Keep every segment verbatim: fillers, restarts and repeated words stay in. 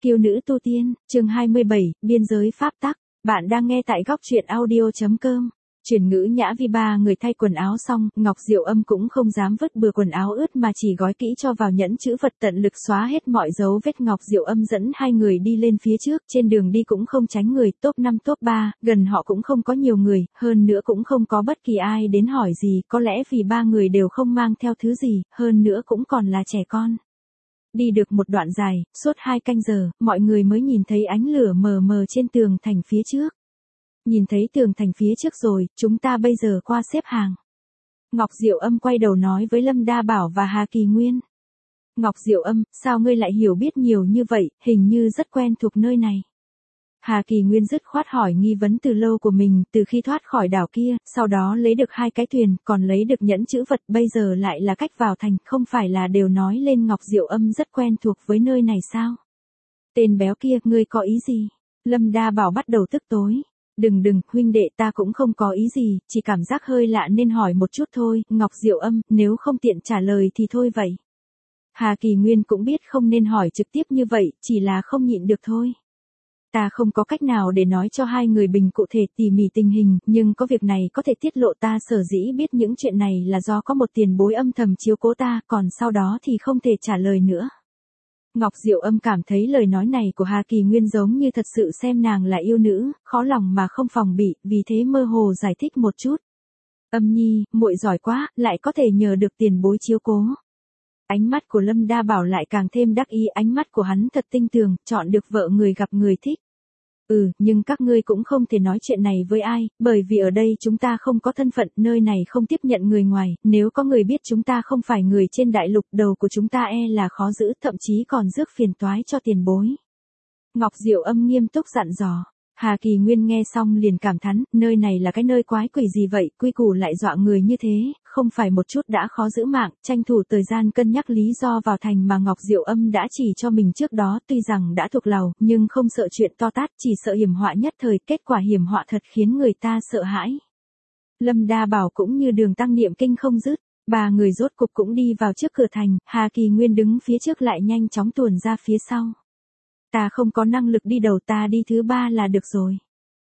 Kiêu nữ tu tiên, chương hai mươi bảy, biên giới pháp tắc. Bạn đang nghe tại góc truyện audio chấm com. Chuyển ngữ nhã vi ba người thay quần áo xong, Ngọc Diệu Âm cũng không dám vứt bừa quần áo ướt mà chỉ gói kỹ cho vào nhẫn chữ vật tận lực xóa hết mọi dấu vết. Ngọc Diệu Âm dẫn hai người đi lên phía trước, trên đường đi cũng không tránh người, top năm top ba, gần họ cũng không có nhiều người, hơn nữa cũng không có bất kỳ ai đến hỏi gì, có lẽ vì ba người đều không mang theo thứ gì, hơn nữa cũng còn là trẻ con. Đi được một đoạn dài, suốt hai canh giờ, mọi người mới nhìn thấy ánh lửa mờ mờ trên tường thành phía trước. Nhìn thấy tường thành phía trước rồi, chúng ta bây giờ qua xếp hàng. Ngọc Diệu Âm quay đầu nói với Lâm Đa Bảo và Hà Kỳ Nguyên. Ngọc Diệu Âm, sao ngươi lại hiểu biết nhiều như vậy, hình như rất quen thuộc nơi này. Hà Kỳ Nguyên dứt khoát hỏi nghi vấn từ lâu của mình, từ khi thoát khỏi đảo kia, sau đó lấy được hai cái thuyền, còn lấy được nhẫn chữ vật, bây giờ lại là cách vào thành, không phải là đều nói lên Ngọc Diệu Âm rất quen thuộc với nơi này sao? Tên béo kia, ngươi có ý gì? Lâm Đa Bảo bắt đầu tức tối. Đừng đừng, huynh đệ, ta cũng không có ý gì, chỉ cảm giác hơi lạ nên hỏi một chút thôi. Ngọc Diệu Âm, nếu không tiện trả lời thì thôi vậy. Hà Kỳ Nguyên cũng biết không nên hỏi trực tiếp như vậy, chỉ là không nhịn được thôi. Ta không có cách nào để nói cho hai người bình cụ thể tỉ mỉ tình hình, nhưng có việc này có thể tiết lộ. Ta sở dĩ biết những chuyện này là do có một tiền bối âm thầm chiếu cố ta, còn sau đó thì không thể trả lời nữa. Ngọc Diệu Âm cảm thấy lời nói này của Hà Kỳ Nguyên giống như thật sự xem nàng là yêu nữ, khó lòng mà không phòng bị, vì thế mơ hồ giải thích một chút. Âm nhi, muội giỏi quá, lại có thể nhờ được tiền bối chiếu cố. Ánh mắt của Lâm Đa Bảo lại càng thêm đắc ý, ánh mắt của hắn thật tinh tường, chọn được vợ người gặp người thích. Ừ, nhưng các ngươi cũng không thể nói chuyện này với ai, bởi vì ở đây chúng ta không có thân phận, nơi này không tiếp nhận người ngoài, nếu có người biết chúng ta không phải người trên đại lục, đầu của chúng ta e là khó giữ, thậm chí còn rước phiền toái cho tiền bối. Ngọc Diệu Âm nghiêm túc dặn dò. Hà Kỳ Nguyên nghe xong liền cảm thán, nơi này là cái nơi quái quỷ gì vậy, quy củ lại dọa người như thế, không phải một chút đã khó giữ mạng, tranh thủ thời gian cân nhắc lý do vào thành mà Ngọc Diệu Âm đã chỉ cho mình trước đó, tuy rằng đã thuộc lầu, nhưng không sợ chuyện to tát, chỉ sợ hiểm họa nhất thời, kết quả hiểm họa thật khiến người ta sợ hãi. Lâm Đa Bảo cũng như Đường Tăng niệm kinh không dứt, ba người rốt cục cũng đi vào trước cửa thành, Hà Kỳ Nguyên đứng phía trước lại nhanh chóng tuồn ra phía sau. Ta không có năng lực đi đầu, ta đi thứ ba là được rồi.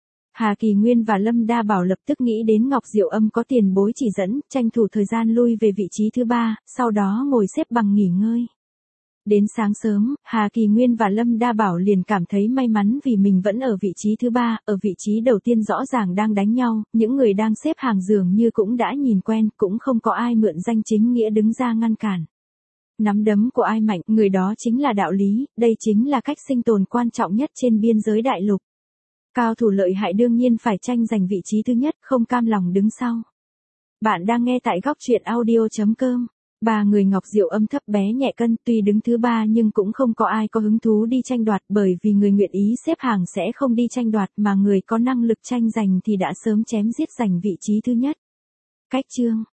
Hà Kỳ Nguyên và Lâm Đa Bảo lập tức nghĩ đến Ngọc Diệu Âm có tiền bối chỉ dẫn, tranh thủ thời gian lui về vị trí thứ ba, sau đó ngồi xếp bằng nghỉ ngơi. Đến sáng sớm, Hà Kỳ Nguyên và Lâm Đa Bảo liền cảm thấy may mắn vì mình vẫn ở vị trí thứ ba, ở vị trí đầu tiên rõ ràng đang đánh nhau, những người đang xếp hàng dường như cũng đã nhìn quen, cũng không có ai mượn danh chính nghĩa đứng ra ngăn cản. Nắm đấm của ai mạnh, người đó chính là đạo lý, đây chính là cách sinh tồn quan trọng nhất trên biên giới đại lục. Cao thủ lợi hại đương nhiên phải tranh giành vị trí thứ nhất, không cam lòng đứng sau. Bạn đang nghe tại góc truyện audio chấm com. Ba người Ngọc Diệu Âm thấp bé nhẹ cân, tuy đứng thứ ba nhưng cũng không có ai có hứng thú đi tranh đoạt, bởi vì người nguyện ý xếp hàng sẽ không đi tranh đoạt, mà người có năng lực tranh giành thì đã sớm chém giết giành vị trí thứ nhất. Cách chương